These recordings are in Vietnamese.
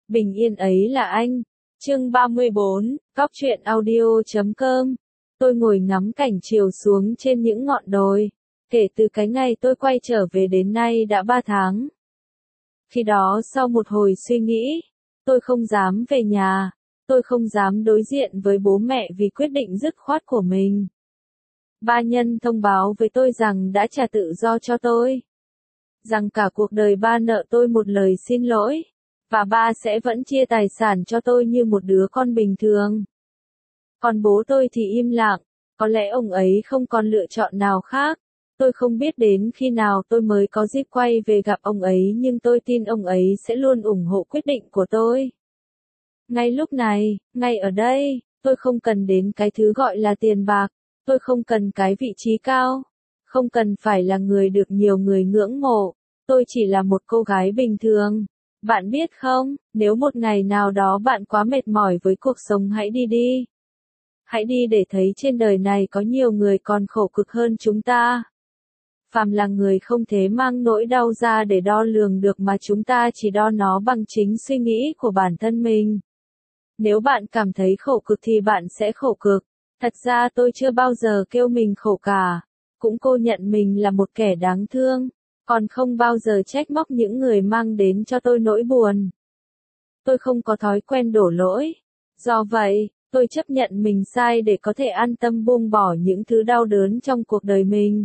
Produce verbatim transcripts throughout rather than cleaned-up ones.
Bình yên ấy là anh. Chương ba mươi bốn, Cóc truyện audio chấm com. Tôi ngồi ngắm cảnh chiều xuống trên những ngọn đồi. Kể từ cái ngày tôi quay trở về đến nay đã ba tháng. Khi đó sau một hồi suy nghĩ, tôi không dám về nhà. Tôi không dám đối diện với bố mẹ vì quyết định dứt khoát của mình. Ba Nhân thông báo với tôi rằng đã trả tự do cho tôi. Rằng cả cuộc đời ba nợ tôi một lời xin lỗi. Và ba sẽ vẫn chia tài sản cho tôi như một đứa con bình thường. Còn bố tôi thì im lặng, có lẽ ông ấy không còn lựa chọn nào khác. Tôi không biết đến khi nào tôi mới có dịp quay về gặp ông ấy, nhưng tôi tin ông ấy sẽ luôn ủng hộ quyết định của tôi. Ngay lúc này, ngay ở đây, tôi không cần đến cái thứ gọi là tiền bạc, tôi không cần cái vị trí cao, không cần phải là người được nhiều người ngưỡng mộ, tôi chỉ là một cô gái bình thường. Bạn biết không, nếu một ngày nào đó bạn quá mệt mỏi với cuộc sống, hãy đi đi. Hãy đi để thấy trên đời này có nhiều người còn khổ cực hơn chúng ta. Phàm là người không thể mang nỗi đau ra để đo lường được, mà chúng ta chỉ đo nó bằng chính suy nghĩ của bản thân mình. Nếu bạn cảm thấy khổ cực thì bạn sẽ khổ cực. Thật ra tôi chưa bao giờ kêu mình khổ cả. Cũng cô nhận mình là một kẻ đáng thương. Còn không bao giờ trách móc những người mang đến cho tôi nỗi buồn. Tôi không có thói quen đổ lỗi. Do vậy, tôi chấp nhận mình sai để có thể an tâm buông bỏ những thứ đau đớn trong cuộc đời mình.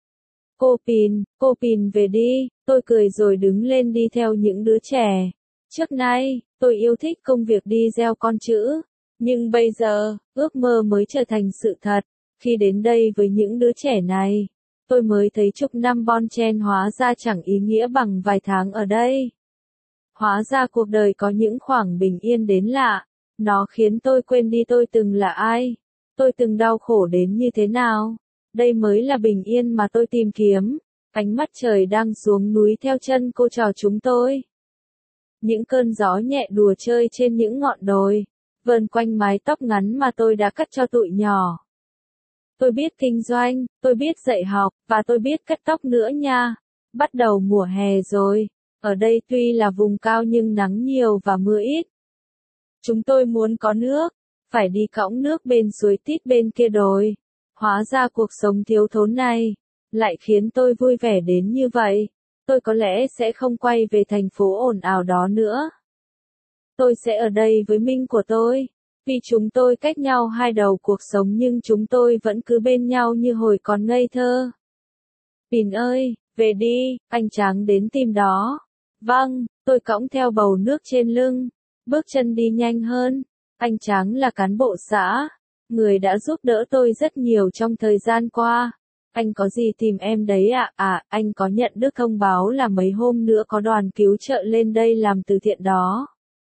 Cô Pin, cô Pin về đi, tôi cười rồi đứng lên đi theo những đứa trẻ. Trước nay, tôi yêu thích công việc đi gieo con chữ. Nhưng bây giờ, ước mơ mới trở thành sự thật. Khi đến đây với những đứa trẻ này, tôi mới thấy chục năm bon chen hóa ra chẳng ý nghĩa bằng vài tháng ở đây. Hóa ra cuộc đời có những khoảng bình yên đến lạ. Nó khiến tôi quên đi tôi từng là ai. Tôi từng đau khổ đến như thế nào. Đây mới là bình yên mà tôi tìm kiếm. Ánh mắt trời đang xuống núi theo chân cô trò chúng tôi. Những cơn gió nhẹ đùa chơi trên những ngọn đồi, vờn quanh mái tóc ngắn mà tôi đã cắt cho tụi nhỏ. Tôi biết kinh doanh, tôi biết dạy học, và tôi biết cắt tóc nữa nha. Bắt đầu mùa hè rồi. Ở đây tuy là vùng cao nhưng nắng nhiều và mưa ít. Chúng tôi muốn có nước, phải đi cõng nước bên suối tít bên kia đồi. Hóa ra cuộc sống thiếu thốn này lại khiến tôi vui vẻ đến như vậy. Tôi có lẽ sẽ không quay về thành phố ồn ào đó nữa. Tôi sẽ ở đây với Minh của tôi. Vì chúng tôi cách nhau hai đầu cuộc sống nhưng chúng tôi vẫn cứ bên nhau như hồi còn ngây thơ. Pin ơi, về đi, anh Tráng đến tìm đó. Vâng, tôi cõng theo bầu nước trên lưng. Bước chân đi nhanh hơn. Anh Tráng là cán bộ xã. Người đã giúp đỡ tôi rất nhiều trong thời gian qua. Anh có gì tìm em đấy ạ? À? à, anh có nhận được thông báo là mấy hôm nữa có đoàn cứu trợ lên đây làm từ thiện đó.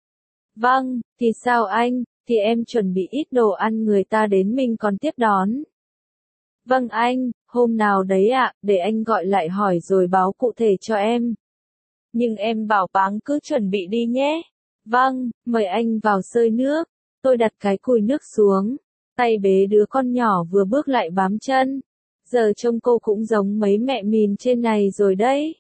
Vâng, thì sao anh? Thì em chuẩn bị ít đồ ăn người ta đến mình còn tiếp đón. Vâng anh, hôm nào đấy ạ, à, để anh gọi lại hỏi rồi báo cụ thể cho em. Nhưng em bảo Báng cứ chuẩn bị đi nhé. Vâng, mời anh vào xơi nước. Tôi đặt cái cùi nước xuống. Tay bế đứa con nhỏ vừa bước lại bám chân. Giờ trông cô cũng giống mấy mẹ mìn trên này rồi đấy.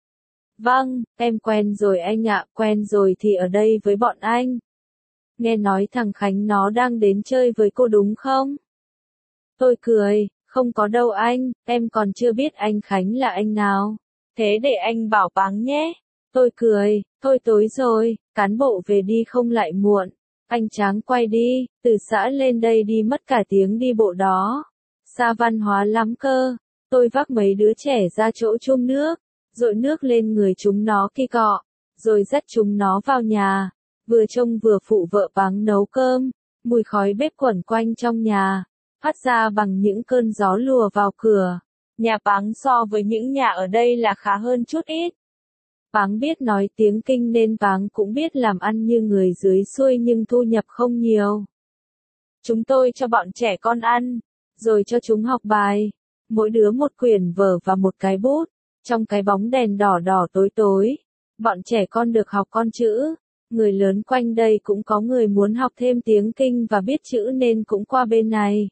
Vâng, em quen rồi anh ạ, quen rồi thì ở đây với bọn anh. Nghe nói thằng Khánh nó đang đến chơi với cô đúng không? Tôi cười, không có đâu anh, em còn chưa biết anh Khánh là anh nào. Thế để anh bảo Báng nhé. Tôi cười, thôi tối rồi, cán bộ về đi không lại muộn. Anh Tráng quay đi, từ xã lên đây đi mất cả tiếng đi bộ đó. Xa văn hóa lắm cơ. Tôi vác mấy đứa trẻ ra chỗ chum nước, dội nước lên người chúng nó ki cọ, rồi dắt chúng nó vào nhà. Vừa trông vừa phụ vợ Báng nấu cơm, mùi khói bếp quẩn quanh trong nhà, phát ra bằng những cơn gió lùa vào cửa. Nhà Báng so với những nhà ở đây là khá hơn chút ít. Báng biết nói tiếng Kinh nên Báng cũng biết làm ăn như người dưới xuôi nhưng thu nhập không nhiều. Chúng tôi cho bọn trẻ con ăn, rồi cho chúng học bài. Mỗi đứa một quyển vở và một cái bút. Trong cái bóng đèn đỏ đỏ tối tối, bọn trẻ con được học con chữ. Người lớn quanh đây cũng có người muốn học thêm tiếng Kinh và biết chữ nên cũng qua bên này.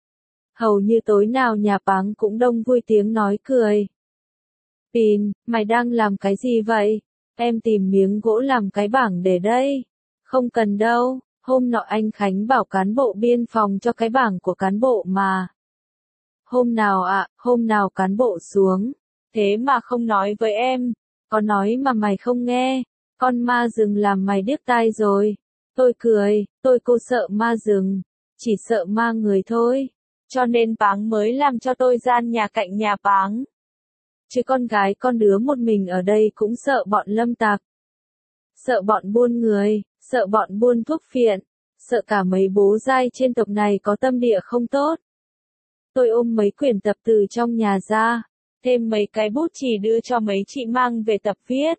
Hầu như tối nào nhà Báng cũng đông vui tiếng nói cười. Pin, mày đang làm cái gì vậy? Em tìm miếng gỗ làm cái bảng để đây. Không cần đâu, hôm nọ anh Khánh bảo cán bộ biên phòng cho cái bảng của cán bộ mà. Hôm nào ạ, à, hôm nào cán bộ xuống, thế mà không nói với em, có nói mà mày không nghe, con ma rừng làm mày điếc tai rồi. Tôi cười, tôi cô sợ ma rừng, chỉ sợ ma người thôi, cho nên Páng mới làm cho tôi gian nhà cạnh nhà Páng. Chứ con gái con đứa một mình ở đây cũng sợ bọn lâm tặc, sợ bọn buôn người, sợ bọn buôn thuốc phiện, sợ cả mấy bố giai trên tộc này có tâm địa không tốt. Tôi ôm mấy quyển tập từ trong nhà ra, thêm mấy cái bút chì đưa cho mấy chị mang về tập viết.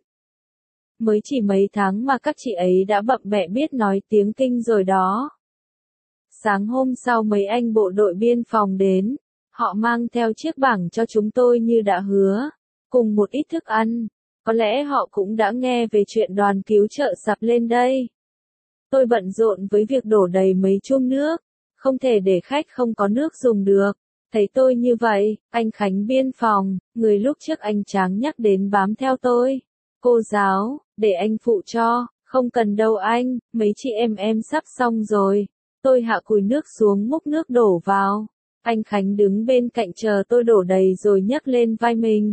Mới chỉ mấy tháng mà các chị ấy đã bập bẹ biết nói tiếng Kinh rồi đó. Sáng hôm sau mấy anh bộ đội biên phòng đến, họ mang theo chiếc bảng cho chúng tôi như đã hứa, cùng một ít thức ăn. Có lẽ họ cũng đã nghe về chuyện đoàn cứu trợ sắp lên đây. Tôi bận rộn với việc đổ đầy mấy chum nước, không thể để khách không có nước dùng được. Thấy tôi như vậy, anh Khánh biên phòng, người lúc trước anh Tráng nhắc đến bám theo tôi. Cô giáo, để anh phụ cho, không cần đâu anh, mấy chị em em sắp xong rồi. Tôi hạ cùi nước xuống múc nước đổ vào. Anh Khánh đứng bên cạnh chờ tôi đổ đầy rồi nhấc lên vai mình.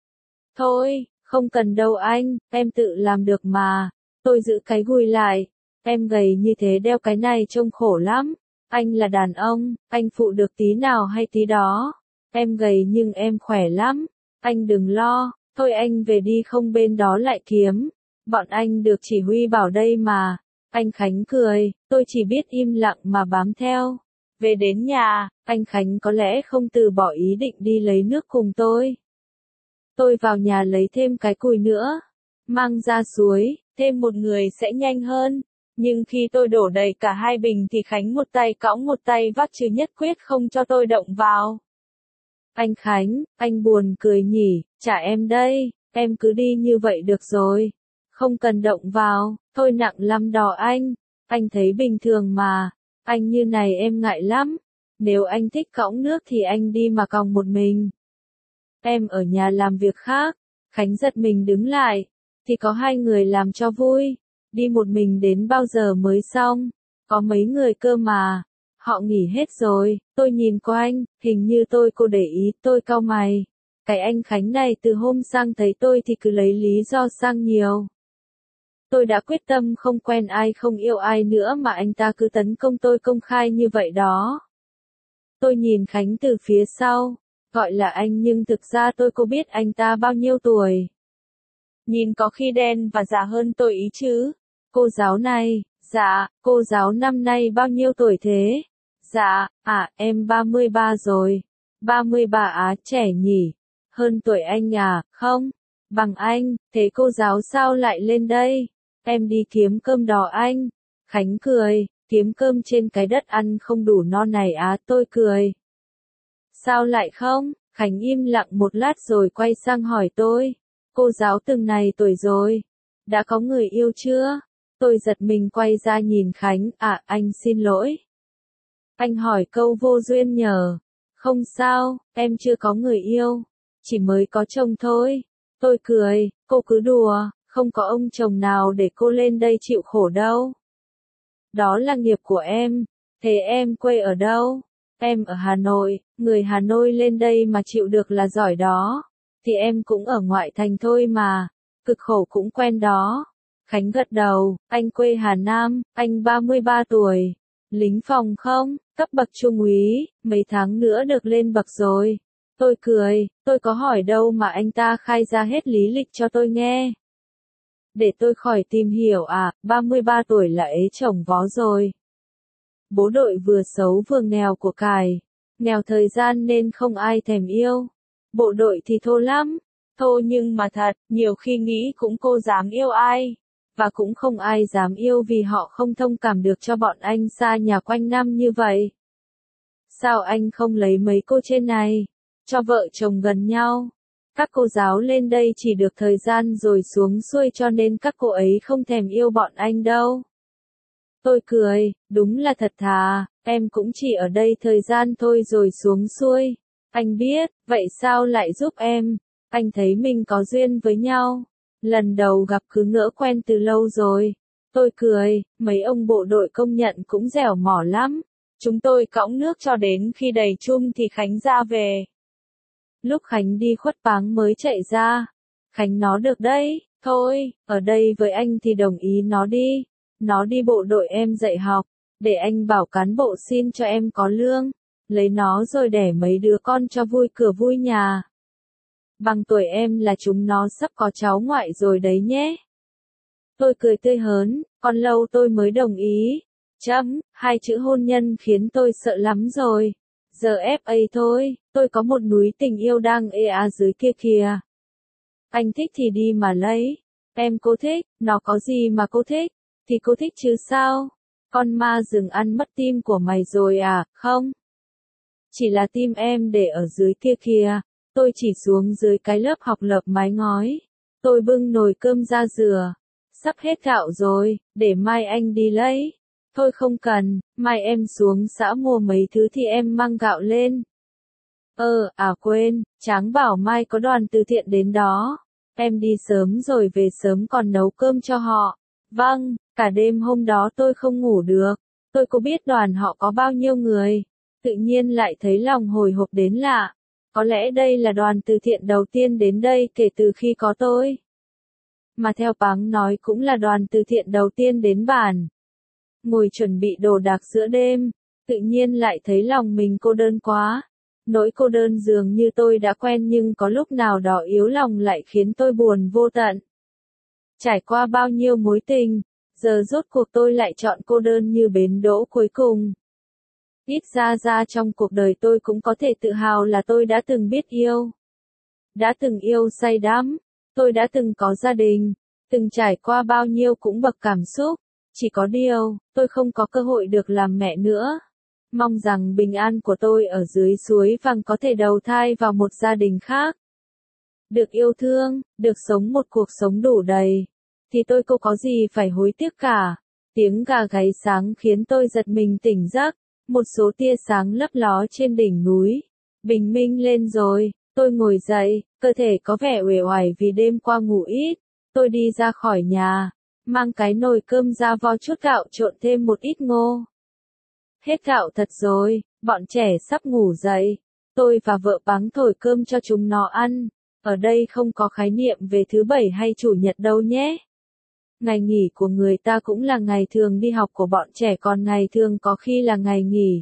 Thôi, không cần đâu anh, em tự làm được mà. Tôi giữ cái gùi lại. Em gầy như thế đeo cái này trông khổ lắm. Anh là đàn ông, anh phụ được tí nào hay tí đó. Em gầy nhưng em khỏe lắm. Anh đừng lo, thôi anh về đi không bên đó lại kiếm. Bọn anh được chỉ huy bảo đây mà. Anh Khánh cười, tôi chỉ biết im lặng mà bám theo. Về đến nhà, anh Khánh có lẽ không từ bỏ ý định đi lấy nước cùng tôi. Tôi vào nhà lấy thêm cái cùi nữa, mang ra suối, thêm một người sẽ nhanh hơn. Nhưng khi tôi đổ đầy cả hai bình thì Khánh một tay cõng một tay vác chứ nhất quyết không cho tôi động vào. Anh Khánh, anh buồn cười nhỉ, chả em đây, em cứ đi như vậy được rồi. Không cần động vào, thôi nặng lắm đó anh, anh thấy bình thường mà, anh như này em ngại lắm. Nếu anh thích cõng nước thì anh đi mà còng một mình. Em ở nhà làm việc khác. Khánh giật mình đứng lại, thì có hai người làm cho vui. Đi một mình đến bao giờ mới xong? Có mấy người cơ mà. Họ nghỉ hết rồi. Tôi nhìn quanh, hình như tôi cô để ý, tôi cau mày. Cái anh Khánh này từ hôm sang thấy tôi thì cứ lấy lý do sang nhiều. Tôi đã quyết tâm không quen ai không yêu ai nữa mà anh ta cứ tấn công tôi công khai như vậy đó. Tôi nhìn Khánh từ phía sau, gọi là anh nhưng thực ra tôi có biết anh ta bao nhiêu tuổi. Nhìn có khi đen và già hơn tôi ý chứ. Cô giáo này, dạ, cô giáo năm nay bao nhiêu tuổi thế? Dạ, à, em ba mươi ba rồi. ba mươi ba á, trẻ nhỉ? Hơn tuổi anh à, không? Bằng anh, thế cô giáo sao lại lên đây? Em đi kiếm cơm đó anh. Khánh cười, kiếm cơm trên cái đất ăn không đủ no này á, tôi cười. Sao lại không? Khánh im lặng một lát rồi quay sang hỏi tôi. Cô giáo từng này tuổi rồi. Đã có người yêu chưa? Tôi giật mình quay ra nhìn Khánh, à, anh xin lỗi. Anh hỏi câu vô duyên nhờ. Không sao, em chưa có người yêu. Chỉ mới có chồng thôi. Tôi cười, cô cứ đùa, không có ông chồng nào để cô lên đây chịu khổ đâu. Đó là nghiệp của em. Thế em quê ở đâu? Em ở Hà Nội, người Hà Nội lên đây mà chịu được là giỏi đó. Thì em cũng ở ngoại thành thôi mà, cực khổ cũng quen đó. Khánh gật đầu, anh quê Hà Nam, anh ba mươi ba tuổi. Lính phòng không, cấp bậc trung úy, mấy tháng nữa được lên bậc rồi. Tôi cười, tôi có hỏi đâu mà anh ta khai ra hết lý lịch cho tôi nghe. Để tôi khỏi tìm hiểu à, ba mươi ba tuổi là ế chồng vó rồi. Bố đội vừa xấu vừa nghèo của cải, nghèo thời gian nên không ai thèm yêu. Bộ đội thì thô lắm, thô nhưng mà thật, nhiều khi nghĩ cũng cô dám yêu ai, và cũng không ai dám yêu vì họ không thông cảm được cho bọn anh xa nhà quanh năm như vậy. Sao anh không lấy mấy cô trên này, cho vợ chồng gần nhau? Các cô giáo lên đây chỉ được thời gian rồi xuống xuôi cho nên các cô ấy không thèm yêu bọn anh đâu. Tôi cười, đúng là thật thà, em cũng chỉ ở đây thời gian thôi rồi xuống xuôi. Anh biết, vậy sao lại giúp em? Anh thấy mình có duyên với nhau. Lần đầu gặp cứ ngỡ quen từ lâu rồi. Tôi cười, mấy ông bộ đội công nhận cũng dẻo mỏ lắm. Chúng tôi cõng nước cho đến khi đầy chum thì Khánh ra về. Lúc Khánh đi khuất báng mới chạy ra. Khánh nó được đấy, thôi, ở đây với anh thì đồng ý nó đi. Nó đi bộ đội em dạy học, để anh bảo cán bộ xin cho em có lương. Lấy nó rồi đẻ mấy đứa con cho vui cửa vui nhà. Bằng tuổi em là chúng nó sắp có cháu ngoại rồi đấy nhé. Tôi cười tươi hớn, còn lâu tôi mới đồng ý. Chấm, hai chữ hôn nhân khiến tôi sợ lắm rồi. Giờ ép a thôi, tôi có một núi tình yêu đang ê á dưới kia kìa. Anh thích thì đi mà lấy. Em cô thích, nó có gì mà cô thích? Thì cô thích chứ sao? Con ma rừng ăn mất tim của mày rồi à, không? Chỉ là tim em để ở dưới kia kìa. Tôi chỉ xuống dưới cái lớp học lợp mái ngói. Tôi bưng nồi cơm ra rửa. Sắp hết gạo rồi, để mai anh đi lấy. Thôi không cần, mai em xuống xã mua mấy thứ thì em mang gạo lên. Ờ, à quên, Tráng bảo mai có đoàn từ thiện đến đó. Em đi sớm rồi về sớm còn nấu cơm cho họ. Vâng, cả đêm hôm đó tôi không ngủ được. Tôi có biết đoàn họ có bao nhiêu người. Tự nhiên lại thấy lòng hồi hộp đến lạ. Có lẽ đây là đoàn từ thiện đầu tiên đến đây kể từ khi có tôi. Mà theo Páng nói cũng là đoàn từ thiện đầu tiên đến bản. Ngồi chuẩn bị đồ đạc giữa đêm, tự nhiên lại thấy lòng mình cô đơn quá. Nỗi cô đơn dường như tôi đã quen nhưng có lúc nào đó yếu lòng lại khiến tôi buồn vô tận. Trải qua bao nhiêu mối tình, giờ rốt cuộc tôi lại chọn cô đơn như bến đỗ cuối cùng. Ít ra ra trong cuộc đời tôi cũng có thể tự hào là tôi đã từng biết yêu. Đã từng yêu say đắm, tôi đã từng có gia đình, từng trải qua bao nhiêu cũng bậc cảm xúc. Chỉ có điều, tôi không có cơ hội được làm mẹ nữa. Mong rằng bình an của tôi ở dưới suối vàng có thể đầu thai vào một gia đình khác. Được yêu thương, được sống một cuộc sống đủ đầy, thì tôi không có gì phải hối tiếc cả. Tiếng gà gáy sáng khiến tôi giật mình tỉnh giấc, một số tia sáng lấp ló trên đỉnh núi. Bình minh lên rồi, tôi ngồi dậy, cơ thể có vẻ uể oải vì đêm qua ngủ ít. Tôi đi ra khỏi nhà, mang cái nồi cơm ra vo chút gạo trộn thêm một ít ngô. Hết gạo thật rồi, bọn trẻ sắp ngủ dậy. Tôi và vợ Páng thổi cơm cho chúng nó ăn. Ở đây không có khái niệm về thứ bảy hay chủ nhật đâu nhé. Ngày nghỉ của người ta cũng là ngày thường đi học của bọn trẻ còn ngày thường có khi là ngày nghỉ.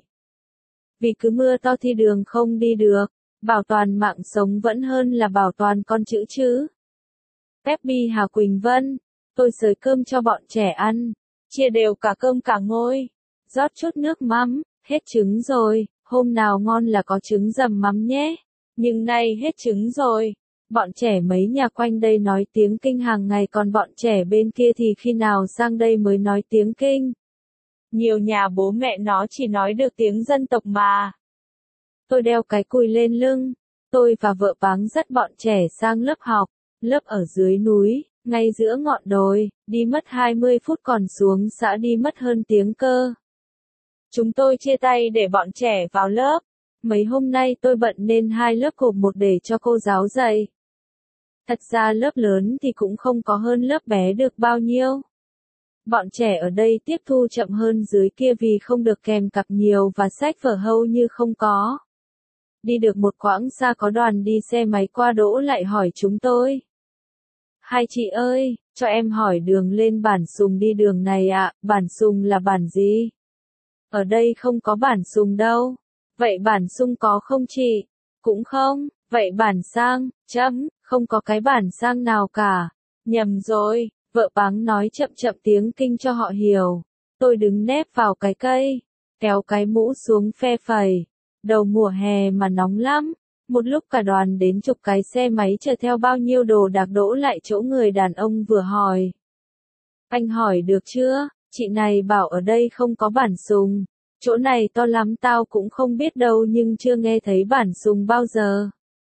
Vì cứ mưa to thì đường không đi được, bảo toàn mạng sống vẫn hơn là bảo toàn con chữ chứ. Peppy Hà Quỳnh Vân, tôi xới cơm cho bọn trẻ ăn, chia đều cả cơm cả ngôi, rót chút nước mắm, hết trứng rồi, hôm nào ngon là có trứng dầm mắm nhé. Nhưng nay hết trứng rồi. Bọn trẻ mấy nhà quanh đây nói tiếng Kinh hàng ngày còn bọn trẻ bên kia thì khi nào sang đây mới nói tiếng Kinh. Nhiều nhà bố mẹ nó chỉ nói được tiếng dân tộc mà. Tôi đeo cái cùi lên lưng. Tôi và vợ Páng dắt bọn trẻ sang lớp học. Lớp ở dưới núi, ngay giữa ngọn đồi, đi mất hai mươi phút còn xuống xã đi mất hơn tiếng cơ. Chúng tôi chia tay để bọn trẻ vào lớp. Mấy hôm nay tôi bận nên hai lớp gộp một để cho cô giáo dạy. Thật ra lớp lớn thì cũng không có hơn lớp bé được bao nhiêu. Bọn trẻ ở đây tiếp thu chậm hơn dưới kia vì không được kèm cặp nhiều và sách vở hầu như không có. Đi được một quãng xa có đoàn đi xe máy qua đỗ lại hỏi chúng tôi. Hai chị ơi, cho em hỏi đường lên Bản Sùng đi đường này ạ, à, Bản Sùng là bản gì? Ở đây không có Bản Sùng đâu. Vậy Bản Sung có không chị? Cũng không. Vậy Bản Sang, chấm, không có cái Bản Sang nào cả. Nhầm rồi, vợ Páng nói chậm chậm tiếng Kinh cho họ hiểu. Tôi đứng nép vào cái cây, kéo cái mũ xuống phe phẩy. Đầu mùa hè mà nóng lắm. Một lúc cả đoàn đến chục cái xe máy chở theo bao nhiêu đồ đạc đỗ lại chỗ người đàn ông vừa hỏi. Anh hỏi được chưa? Chị này bảo ở đây không có Bản Sùng. Chỗ này to lắm tao cũng không biết đâu nhưng chưa nghe thấy Bản Sùng bao giờ.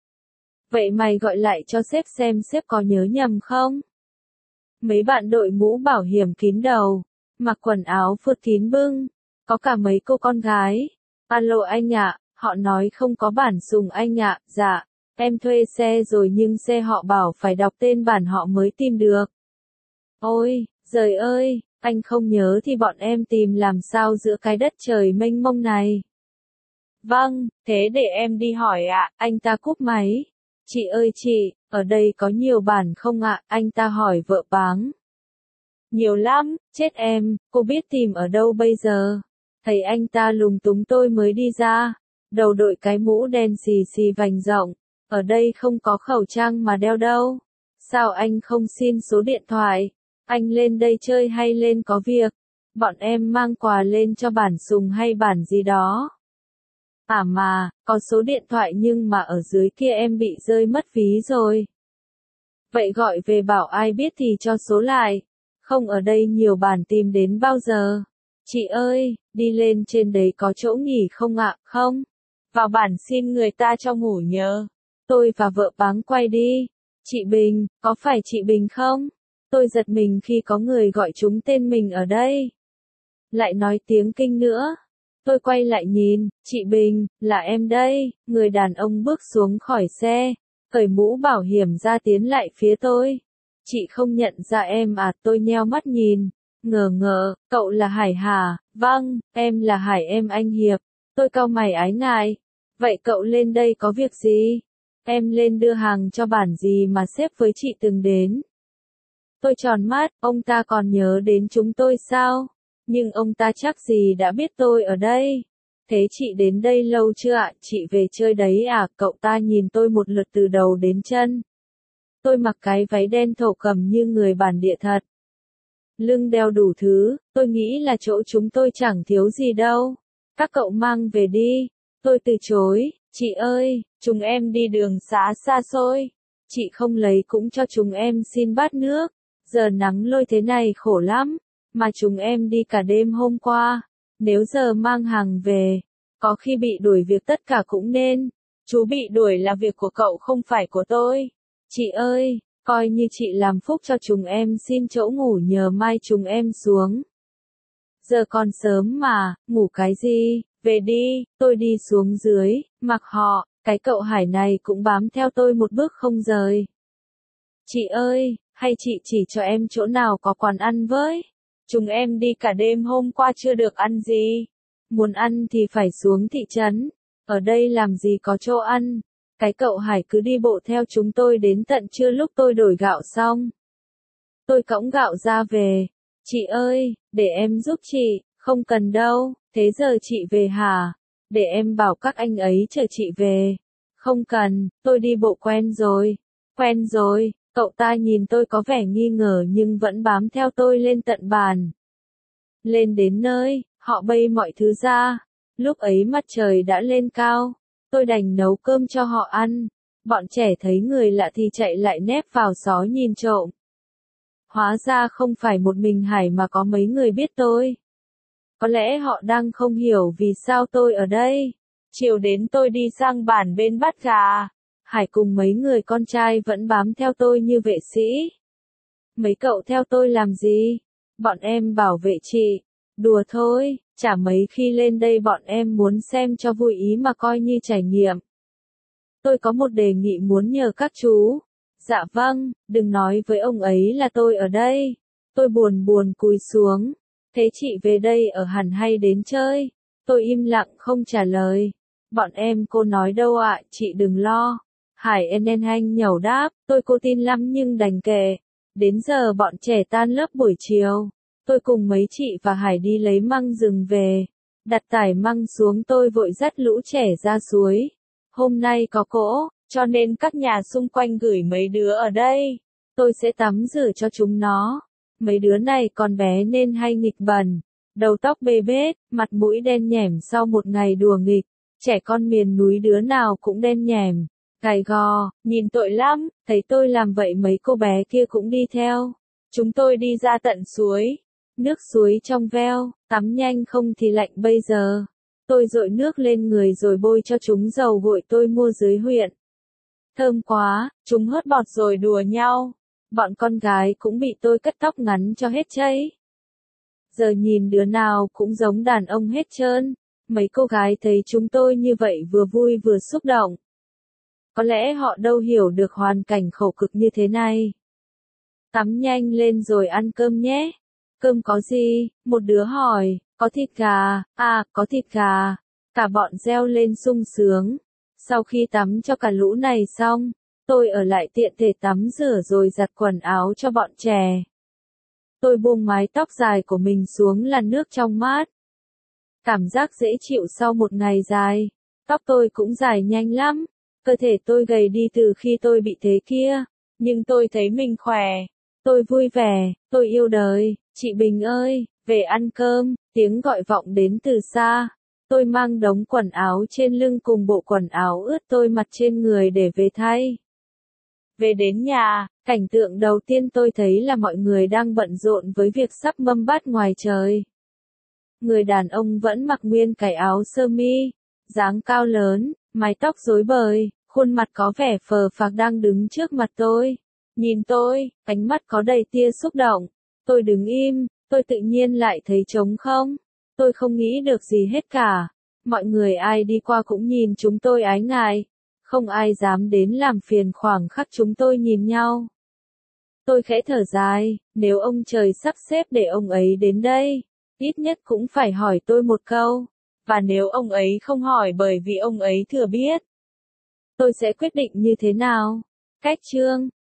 Vậy mày gọi lại cho sếp xem sếp có nhớ nhầm không? Mấy bạn đội mũ bảo hiểm kín đầu, mặc quần áo phượt kín bưng, có cả mấy cô con gái. Alo anh ạ, họ nói không có Bản Sùng anh ạ, dạ, em thuê xe rồi nhưng xe họ bảo phải đọc tên bản họ mới tìm được. Ôi, giời ơi, Anh không nhớ thì bọn em tìm làm sao giữa cái đất trời mênh mông này. Vâng, thế để em đi hỏi ạ, anh ta cúp máy. Chị ơi chị, ở đây có nhiều bản không ạ, anh ta hỏi vợ Báng. Nhiều lắm, chết em, cô biết tìm ở đâu bây giờ? Thấy anh ta lúng túng tôi mới đi ra, đầu đội cái mũ đen xì xì vành rộng, ở đây không có khẩu trang mà đeo đâu. Sao anh không xin số điện thoại? Anh lên đây chơi hay lên có việc? Bọn em mang quà lên cho bản Sùng hay bản gì đó. À mà, có số điện thoại nhưng mà ở dưới kia em bị rơi mất ví rồi. Vậy gọi về bảo ai biết thì cho số lại. Không ở đây nhiều bản tìm đến bao giờ. Chị ơi, đi lên trên đấy có chỗ nghỉ không ạ? Không. Vào bản xin người ta cho ngủ nhờ. Tôi và vợ Báng quay đi. Chị Bình, có phải chị Bình không? Tôi giật mình khi có người gọi trúng tên mình ở đây. Lại nói tiếng Kinh nữa. Tôi quay lại nhìn, chị Bình, là em đây. Người đàn ông bước xuống khỏi xe, cởi mũ bảo hiểm ra tiến lại phía tôi. Chị không nhận ra em à? Tôi nheo mắt nhìn, ngờ ngợ, cậu là Hải hả? Vâng, em là Hải em anh Hiệp. Tôi cau mày ái ngại. Vậy cậu lên đây có việc gì? Em lên đưa hàng cho bản gì mà sếp với chị từng đến. Tôi tròn mắt, ông ta còn nhớ đến chúng tôi sao? Nhưng ông ta chắc gì đã biết tôi ở đây. Thế chị đến đây lâu chưa ạ? Chị về chơi đấy à? Cậu ta nhìn tôi một lượt từ đầu đến chân. Tôi mặc cái váy đen thổ cẩm như người bản địa thật. Lưng đeo đủ thứ, tôi nghĩ là chỗ chúng tôi chẳng thiếu gì đâu. Các cậu mang về đi. Tôi từ chối, chị ơi, chúng em đi đường xá xa xôi. Chị không lấy cũng cho chúng em xin bát nước. Giờ nắng lôi thế này khổ lắm. Mà chúng em đi cả đêm hôm qua. Nếu giờ mang hàng về, có khi bị đuổi việc tất cả cũng nên. Chú bị đuổi là việc của cậu không phải của tôi. Chị ơi, coi như chị làm phúc cho chúng em xin chỗ ngủ nhờ mai chúng em xuống. Giờ còn sớm mà, ngủ cái gì, về đi, tôi đi xuống dưới, mặc họ, cái cậu Hải này cũng bám theo tôi một bước không rời. Chị ơi, hay chị chỉ cho em chỗ nào có quán ăn với? Chúng em đi cả đêm hôm qua chưa được ăn gì. Muốn ăn thì phải xuống thị trấn. Ở đây làm gì có chỗ ăn. Cái cậu Hải cứ đi bộ theo chúng tôi đến tận trưa lúc tôi đổi gạo xong. Tôi cõng gạo ra về. Chị ơi, để em giúp chị, không cần đâu, thế giờ chị về hả? Để em bảo các anh ấy chờ chị về. Không cần, tôi đi bộ quen rồi. Quen rồi. Cậu ta nhìn tôi có vẻ nghi ngờ nhưng vẫn bám theo tôi lên tận bàn. Lên đến nơi, họ bày mọi thứ ra. Lúc ấy mặt trời đã lên cao. Tôi đành nấu cơm cho họ ăn. Bọn trẻ thấy người lạ thì chạy lại nép vào xó nhìn trộm. Hóa ra không phải một mình Hải mà có mấy người biết tôi. Có lẽ họ đang không hiểu vì sao tôi ở đây. Chiều đến tôi đi sang bản bên bắt gà. Hải cùng mấy người con trai vẫn bám theo tôi như vệ sĩ. Mấy cậu theo tôi làm gì? Bọn em bảo vệ chị. Đùa thôi, chả mấy khi lên đây bọn em muốn xem cho vui ý mà coi như trải nghiệm. Tôi có một đề nghị muốn nhờ các chú. Dạ vâng, đừng nói với ông ấy là tôi ở đây. Tôi buồn buồn cúi xuống. Thế chị về đây ở hẳn hay đến chơi? Tôi im lặng không trả lời. Bọn em cô nói đâu ạ, chị đừng lo. Hải en en hanh nhẩu đáp, tôi cô tin lắm nhưng đành kệ. Đến giờ bọn trẻ tan lớp buổi chiều. Tôi cùng mấy chị và Hải đi lấy măng rừng về. Đặt tải măng xuống tôi vội dắt lũ trẻ ra suối. Hôm nay có cỗ, cho nên các nhà xung quanh gửi mấy đứa ở đây. Tôi sẽ tắm rửa cho chúng nó. Mấy đứa này còn bé nên hay nghịch bẩn. Đầu tóc bê bết, mặt mũi đen nhẻm sau một ngày đùa nghịch. Trẻ con miền núi đứa nào cũng đen nhẻm, gầy gò, nhìn tội lắm. Thấy tôi làm vậy mấy cô bé kia cũng đi theo. Chúng tôi đi ra tận suối. Nước suối trong veo, tắm nhanh không thì lạnh bây giờ. Tôi dội nước lên người rồi bôi cho chúng dầu gội tôi mua dưới huyện. Thơm quá, chúng hớt bọt rồi đùa nhau. Bọn con gái cũng bị tôi cắt tóc ngắn cho hết chây. Giờ nhìn đứa nào cũng giống đàn ông hết trơn. Mấy cô gái thấy chúng tôi như vậy vừa vui vừa xúc động. Có lẽ họ đâu hiểu được hoàn cảnh khổ cực như thế này. Tắm nhanh lên rồi ăn cơm nhé. Cơm có gì? Một đứa hỏi, có thịt gà, à, có thịt gà. Cả bọn reo lên sung sướng. Sau khi tắm cho cả lũ này xong, tôi ở lại tiện thể tắm rửa rồi giặt quần áo cho bọn trẻ. Tôi buông mái tóc dài của mình xuống làn nước trong mát. Cảm giác dễ chịu sau một ngày dài. Tóc tôi cũng dài nhanh lắm. Cơ thể tôi gầy đi từ khi tôi bị thế kia. Nhưng tôi thấy mình khỏe. Tôi vui vẻ, tôi yêu đời. Chị Bình ơi, về ăn cơm. Tiếng gọi vọng đến từ xa. Tôi mang đống quần áo trên lưng cùng bộ quần áo ướt tôi mặc trên người để về thay. Về đến nhà, cảnh tượng đầu tiên tôi thấy là mọi người đang bận rộn với việc sắp mâm bát ngoài trời. Người đàn ông vẫn mặc nguyên cái áo sơ mi, dáng cao lớn, mái tóc rối bời, khuôn mặt có vẻ phờ phạc đang đứng trước mặt tôi. Nhìn tôi, ánh mắt có đầy tia xúc động. Tôi đứng im, tôi tự nhiên lại thấy trống không. Tôi không nghĩ được gì hết cả. Mọi người ai đi qua cũng nhìn chúng tôi ái ngại. Không ai dám đến làm phiền khoảng khắc chúng tôi nhìn nhau. Tôi khẽ thở dài, nếu ông trời sắp xếp để ông ấy đến đây, ít nhất cũng phải hỏi tôi một câu. Và nếu ông ấy không hỏi bởi vì ông ấy thừa biết, tôi sẽ quyết định như thế nào? Cách chương